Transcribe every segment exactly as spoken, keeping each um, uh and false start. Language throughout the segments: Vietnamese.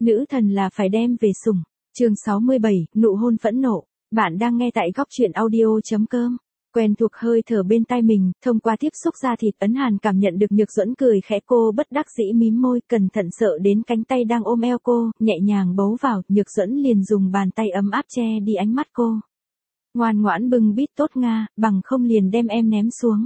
Nữ thần là phải đem về sủng. Chương sáu mươi bảy, nụ hôn phẫn nộ. Bạn đang nghe tại góc truyện audio.com. Quen thuộc hơi thở bên tai mình, thông qua tiếp xúc da thịt, Ấn Hàn cảm nhận được Nhược Duẫn cười khẽ, cô bất đắc dĩ mím môi, cẩn thận sợ đến cánh tay đang ôm eo cô, nhẹ nhàng bấu vào, Nhược Duẫn liền dùng bàn tay ấm áp che đi ánh mắt cô. Ngoan ngoãn bưng bít tốt Nga, bằng không liền đem em ném xuống.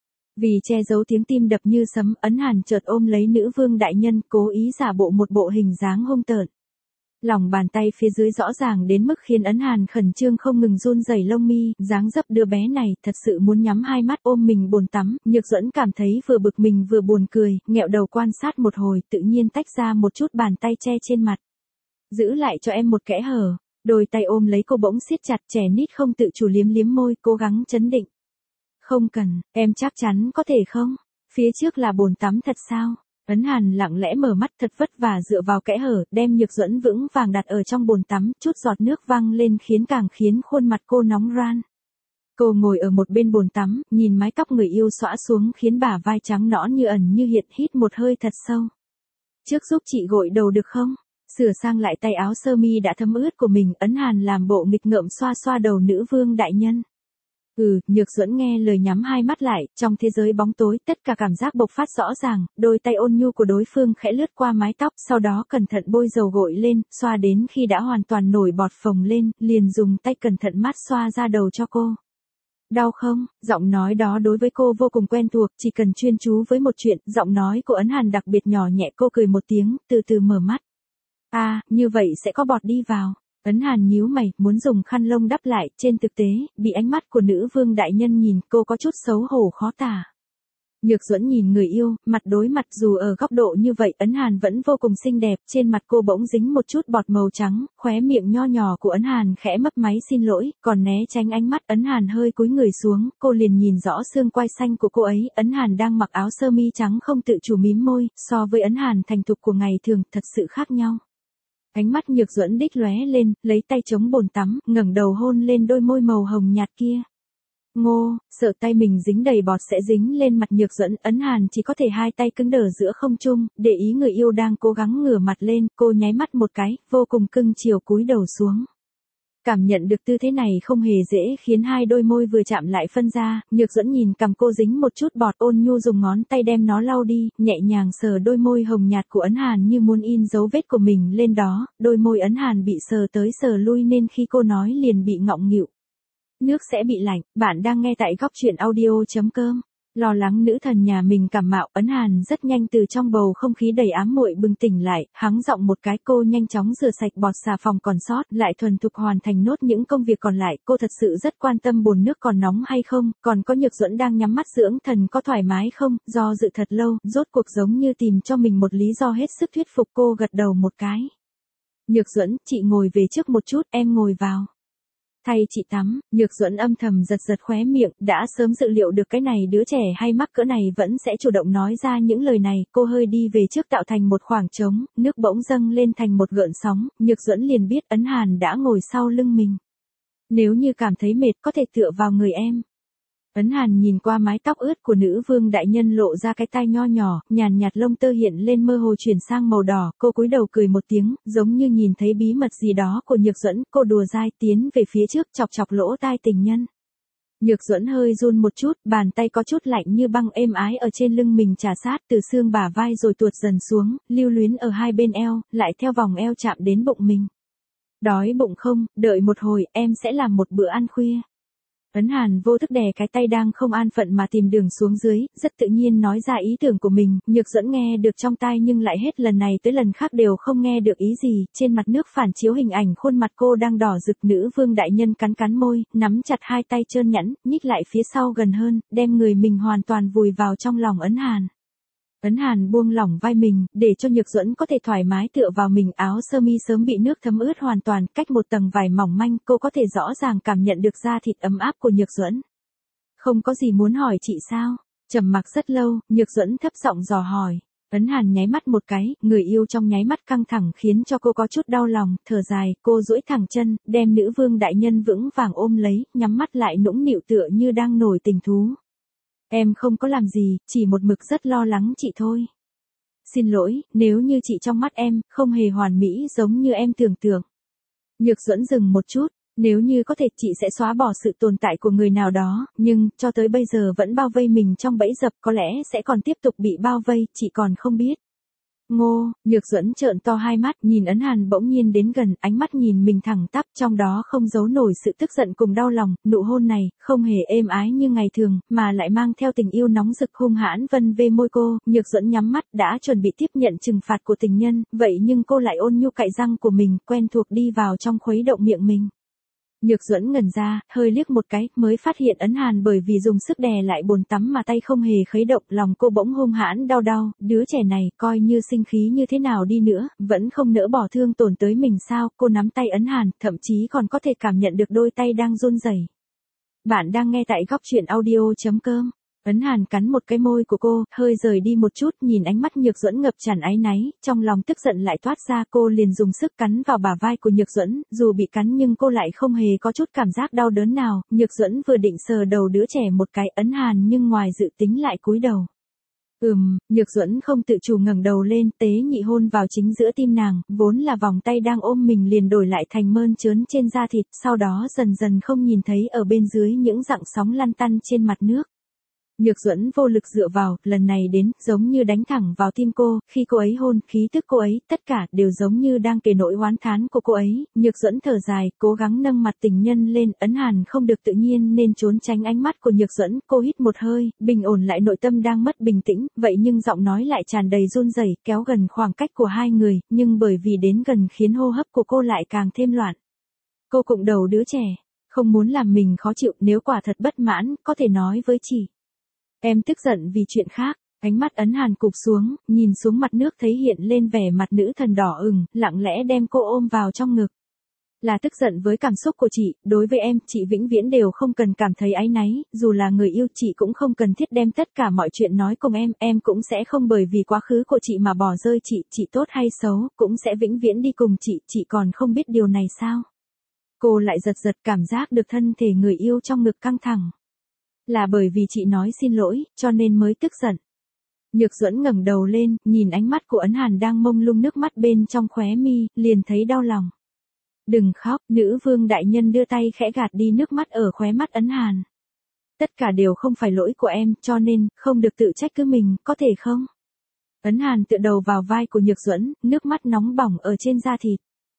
Vì che giấu tiếng tim đập như sấm, Ấn Hàn chợt ôm lấy nữ vương đại nhân, cố ý giả bộ một bộ hình dáng hung tợn. Lòng bàn tay phía dưới rõ ràng đến mức khiến Ấn Hàn khẩn trương không ngừng run rẩy lông mi, dáng dấp đứa bé này thật sự muốn nhắm hai mắt ôm mình bồn tắm. Nhược Duẫn cảm thấy vừa bực mình vừa buồn cười, nghẹo đầu quan sát một hồi, tự nhiên tách ra một chút bàn tay che trên mặt. Giữ lại cho em một kẽ hở. Đôi tay ôm lấy cô bỗng siết chặt, trẻ nít không tự chủ liếm liếm môi, cố gắng trấn định. Không cần, em chắc chắn có thể không? Phía trước là bồn tắm thật sao? Ấn Hàn lặng lẽ mở mắt, thật vất vả dựa vào kẽ hở, đem Nhược Duẫn vững vàng đặt ở trong bồn tắm, chút giọt nước văng lên khiến càng khiến khuôn mặt cô nóng ran. Cô ngồi ở một bên bồn tắm, nhìn mái tóc người yêu xõa xuống khiến bả vai trắng nõn như ẩn như hiện, hít một hơi thật sâu. Trước giúp chị gội đầu được không? Sửa sang lại tay áo sơ mi đã thấm ướt của mình, Ấn Hàn làm bộ nghịch ngợm xoa xoa đầu nữ vương đại nhân. Ừ, Nhược Duẫn nghe lời nhắm hai mắt lại, trong thế giới bóng tối, tất cả cảm giác bộc phát rõ ràng, đôi tay ôn nhu của đối phương khẽ lướt qua mái tóc, sau đó cẩn thận bôi dầu gội lên, xoa đến khi đã hoàn toàn nổi bọt phồng lên, liền dùng tay cẩn thận mát xoa ra đầu cho cô. Đau không? Giọng nói đó đối với cô vô cùng quen thuộc, chỉ cần chuyên chú với một chuyện, giọng nói của Ấn Hàn đặc biệt nhỏ nhẹ, cô cười một tiếng, từ từ mở mắt. À, như vậy sẽ có bọt đi vào. Ấn Hàn nhíu mày, muốn dùng khăn lông đắp lại, trên thực tế, bị ánh mắt của nữ vương đại nhân nhìn, cô có chút xấu hổ khó tả. Nhược Duẫn nhìn người yêu, mặt đối mặt, dù ở góc độ như vậy, Ấn Hàn vẫn vô cùng xinh đẹp, trên mặt cô bỗng dính một chút bọt màu trắng, khóe miệng nho nhỏ của Ấn Hàn khẽ mấp máy xin lỗi, còn né tránh ánh mắt. Ấn Hàn hơi cúi người xuống, cô liền nhìn rõ xương quai xanh của cô ấy. Ấn Hàn đang mặc áo sơ mi trắng không tự chủ mím môi, so với Ấn Hàn thành thục của ngày thường, thật sự khác nhau. Ánh mắt Nhược Duẫn đích lóe lên, lấy tay chống bồn tắm, ngẩng đầu hôn lên đôi môi màu hồng nhạt kia. Ngô, sợ tay mình dính đầy bọt sẽ dính lên mặt Nhược Duẫn, Ấn Hàn chỉ có thể hai tay cứng đờ giữa không trung, để ý người yêu đang cố gắng ngửa mặt lên, cô nháy mắt một cái, vô cùng cưng chiều cúi đầu xuống. Cảm nhận được tư thế này không hề dễ, khiến hai đôi môi vừa chạm lại phân ra, Nhược Duẫn nhìn cằm cô dính một chút bọt, ôn nhu dùng ngón tay đem nó lau đi, nhẹ nhàng sờ đôi môi hồng nhạt của Ấn Hàn như muốn in dấu vết của mình lên đó, đôi môi Ấn Hàn bị sờ tới sờ lui nên khi cô nói liền bị ngọng nghịu. Nước sẽ bị lạnh. Bạn đang nghe tại góc truyện audio.com. Lo lắng nữ thần nhà mình cảm mạo, Ấn Hàn rất nhanh từ trong bầu không khí đầy ám muội bừng tỉnh lại, hắng giọng một cái, cô nhanh chóng rửa sạch bọt xà phòng còn sót, lại thuần thục hoàn thành nốt những công việc còn lại. Cô thật sự rất quan tâm bồn nước còn nóng hay không, còn có Nhược Duẫn đang nhắm mắt dưỡng thần có thoải mái không, do dự thật lâu, rốt cuộc giống như tìm cho mình một lý do hết sức thuyết phục, cô gật đầu một cái. Nhược Duẫn, chị ngồi về trước một chút, em ngồi vào. Thay chị tắm. Nhược Duẫn âm thầm giật giật khóe miệng, đã sớm dự liệu được cái này đứa trẻ hay mắc cỡ này vẫn sẽ chủ động nói ra những lời này, cô hơi đi về trước tạo thành một khoảng trống, nước bỗng dâng lên thành một gợn sóng, Nhược Duẫn liền biết Ấn Hàn đã ngồi sau lưng mình. Nếu như cảm thấy mệt có thể tựa vào người em. Ấn Hàn nhìn qua mái tóc ướt của nữ vương đại nhân, lộ ra cái tai nho nhỏ, nhàn nhạt lông tơ hiện lên mơ hồ chuyển sang màu đỏ, cô cúi đầu cười một tiếng, giống như nhìn thấy bí mật gì đó của Nhược Duẫn, cô đùa dai tiến về phía trước chọc chọc lỗ tai tình nhân. Nhược Duẫn hơi run một chút, bàn tay có chút lạnh như băng êm ái ở trên lưng mình trà sát từ xương bả vai rồi tuột dần xuống, lưu luyến ở hai bên eo, lại theo vòng eo chạm đến bụng mình. Đói bụng không, đợi một hồi, em sẽ làm một bữa ăn khuya. Ấn Hàn vô thức đè cái tay đang không an phận mà tìm đường xuống dưới, rất tự nhiên nói ra ý tưởng của mình, Nhược Duẫn nghe được trong tai nhưng lại hết lần này tới lần khác đều không nghe được ý gì, trên mặt nước phản chiếu hình ảnh khuôn mặt cô đang đỏ rực. Nữ vương đại nhân cắn cắn môi, nắm chặt hai tay trơn nhẵn, nhích lại phía sau gần hơn, đem người mình hoàn toàn vùi vào trong lòng Ấn Hàn. Ấn Hàn buông lỏng vai mình, để cho Nhược Duẫn có thể thoải mái tựa vào mình, áo sơ mi sớm bị nước thấm ướt hoàn toàn, cách một tầng vải mỏng manh, cô có thể rõ ràng cảm nhận được da thịt ấm áp của Nhược Duẫn. Không có gì muốn hỏi chị sao? Trầm mặc rất lâu, Nhược Duẫn thấp giọng dò hỏi. Ấn Hàn nháy mắt một cái, người yêu trong nháy mắt căng thẳng khiến cho cô có chút đau lòng, thở dài, cô duỗi thẳng chân, đem nữ vương đại nhân vững vàng ôm lấy, nhắm mắt lại nũng nịu tựa như đang nổi tình thú. Em không có làm gì, chỉ một mực rất lo lắng chị thôi. xin lỗi, nếu như chị trong mắt em, không hề hoàn mỹ giống như em tưởng tượng. Nhược Duẫn dừng một chút, nếu như có thể chị sẽ xóa bỏ sự tồn tại của người nào đó, nhưng, cho tới bây giờ vẫn bao vây mình trong bẫy dập, có lẽ sẽ còn tiếp tục bị bao vây, chị còn không biết. Ngô, Nhược Duẫn trợn to hai mắt, nhìn Ấn Hàn bỗng nhiên đến gần, ánh mắt nhìn mình thẳng tắp, trong đó không giấu nổi sự tức giận cùng đau lòng, nụ hôn này, không hề êm ái như ngày thường, mà lại mang theo tình yêu nóng rực hung hãn vân về môi cô, Nhược Duẫn nhắm mắt, đã chuẩn bị tiếp nhận trừng phạt của tình nhân, vậy nhưng cô lại ôn nhu cạy răng của mình, quen thuộc đi vào trong khuấy động miệng mình. Nhược Duẫn ngẩn ra, hơi liếc một cái, mới phát hiện Ấn Hàn bởi vì dùng sức đè lại bồn tắm mà tay không hề khuấy động, lòng cô bỗng hung hãn đau đau, đứa trẻ này, coi như sinh khí như thế nào đi nữa, vẫn không nỡ bỏ thương tổn tới mình sao, cô nắm tay Ấn Hàn, thậm chí còn có thể cảm nhận được đôi tay đang run rẩy. Bạn đang nghe tại góc truyện audio chấm com. Ấn Hàn cắn một cái môi của cô, hơi rời đi một chút, nhìn ánh mắt Nhược Duẫn ngập tràn áy náy, trong lòng tức giận lại toát ra, cô liền dùng sức cắn vào bả vai của Nhược Duẫn, dù bị cắn nhưng cô lại không hề có chút cảm giác đau đớn nào, Nhược Duẫn vừa định sờ đầu đứa trẻ một cái, Ấn Hàn nhưng ngoài dự tính lại cúi đầu. Ừm, Nhược Duẫn không tự chủ ngẩng đầu lên, tế nhị hôn vào chính giữa tim nàng, vốn là vòng tay đang ôm mình liền đổi lại thành mơn trớn trên da thịt, sau đó dần dần không nhìn thấy ở bên dưới những dặng sóng lăn tăn trên mặt nước. Nhược Duẫn vô lực dựa vào, lần này đến, giống như đánh thẳng vào tim cô, khi cô ấy hôn, khí tức cô ấy, tất cả, đều giống như đang kể nỗi oán thán của cô ấy, Nhược Duẫn thở dài, cố gắng nâng mặt tình nhân lên, Ấn Hàn không được tự nhiên nên trốn tránh ánh mắt của Nhược Duẫn, cô hít một hơi, bình ổn lại nội tâm đang mất bình tĩnh, vậy nhưng giọng nói lại tràn đầy run rẩy, kéo gần khoảng cách của hai người, nhưng bởi vì đến gần khiến hô hấp của cô lại càng thêm loạn. Cô cụng đầu đứa trẻ, không muốn làm mình khó chịu, nếu quả thật bất mãn, có thể nói với chị. Em tức giận vì chuyện khác, ánh mắt Ấn Hàn cụp xuống, nhìn xuống mặt nước thấy hiện lên vẻ mặt nữ thần đỏ ửng, lặng lẽ đem cô ôm vào trong ngực. Là tức giận với cảm xúc của chị, đối với em, chị vĩnh viễn đều không cần cảm thấy áy náy, dù là người yêu chị cũng không cần thiết đem tất cả mọi chuyện nói cùng em, em cũng sẽ không bởi vì quá khứ của chị mà bỏ rơi chị, chị tốt hay xấu, cũng sẽ vĩnh viễn đi cùng chị, chị còn không biết điều này sao? Cô lại giật giật cảm giác được thân thể người yêu trong ngực căng thẳng. Là bởi vì chị nói xin lỗi, cho nên mới tức giận. Nhược Duẫn ngẩng đầu lên, nhìn ánh mắt của Ấn Hàn đang mông lung nước mắt bên trong khóe mi, liền thấy đau lòng. Đừng khóc, nữ vương đại nhân đưa tay khẽ gạt đi nước mắt ở khóe mắt Ấn Hàn. Tất cả đều không phải lỗi của em, cho nên, không được tự trách cứ mình, có thể không? Ấn Hàn tựa đầu vào vai của Nhược Duẫn, nước mắt nóng bỏng ở trên da thịt.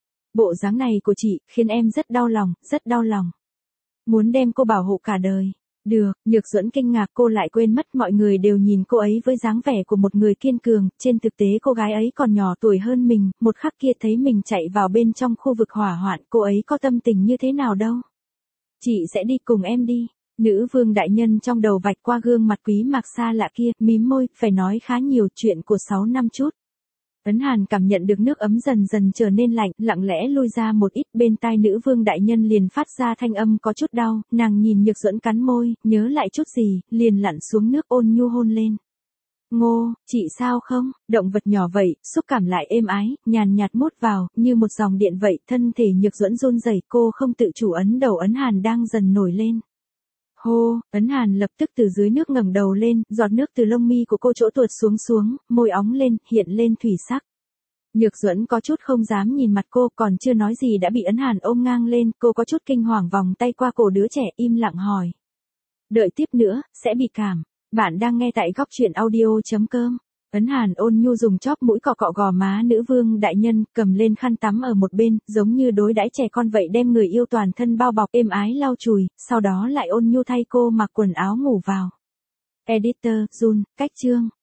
Bộ dáng này của chị, khiến em rất đau lòng, rất đau lòng. Muốn đem cô bảo hộ cả đời. Được, Nhược Duẫn kinh ngạc, cô lại quên mất mọi người đều nhìn cô ấy với dáng vẻ của một người kiên cường, trên thực tế cô gái ấy còn nhỏ tuổi hơn mình, một khắc kia thấy mình chạy vào bên trong khu vực hỏa hoạn, cô ấy có tâm tình như thế nào đâu. Chị sẽ đi cùng em đi. Nữ vương đại nhân trong đầu vạch qua gương mặt quý mạc xa lạ kia, mím môi, phải nói khá nhiều chuyện của sáu năm chút. Ấn Hàn cảm nhận được nước ấm dần dần trở nên lạnh, lặng lẽ lui ra một ít, bên tai nữ vương đại nhân liền phát ra thanh âm có chút đau, nàng nhìn Nhược Duẫn cắn môi, nhớ lại chút gì, liền lặn xuống nước ôn nhu hôn lên. Ngô, chị sao không? Động vật nhỏ vậy, xúc cảm lại êm ái, nhàn nhạt mút vào, như một dòng điện vậy, thân thể Nhược Duẫn run rẩy, cô không tự chủ ấn đầu Ấn Hàn đang dần nổi lên. Hô, Ấn Hàn lập tức từ dưới nước ngẩng đầu lên, giọt nước từ lông mi của cô chỗ tuột xuống xuống, môi óng lên, hiện lên thủy sắc. Nhược Duẫn có chút không dám nhìn mặt cô, còn chưa nói gì đã bị Ấn Hàn ôm ngang lên, cô có chút kinh hoàng vòng tay qua cổ đứa trẻ, im lặng hỏi. Đợi tiếp nữa, sẽ bị cảm. Bạn đang nghe tại góc truyện audio chấm com. Ấn Hàn ôn nhu dùng chóp mũi cọ cọ gò má nữ vương đại nhân, cầm lên khăn tắm ở một bên, giống như đối đãi trẻ con vậy, đem người yêu toàn thân bao bọc êm ái lau chùi, sau đó lại ôn nhu thay cô mặc quần áo ngủ vào. Editor, Jun, cách chương.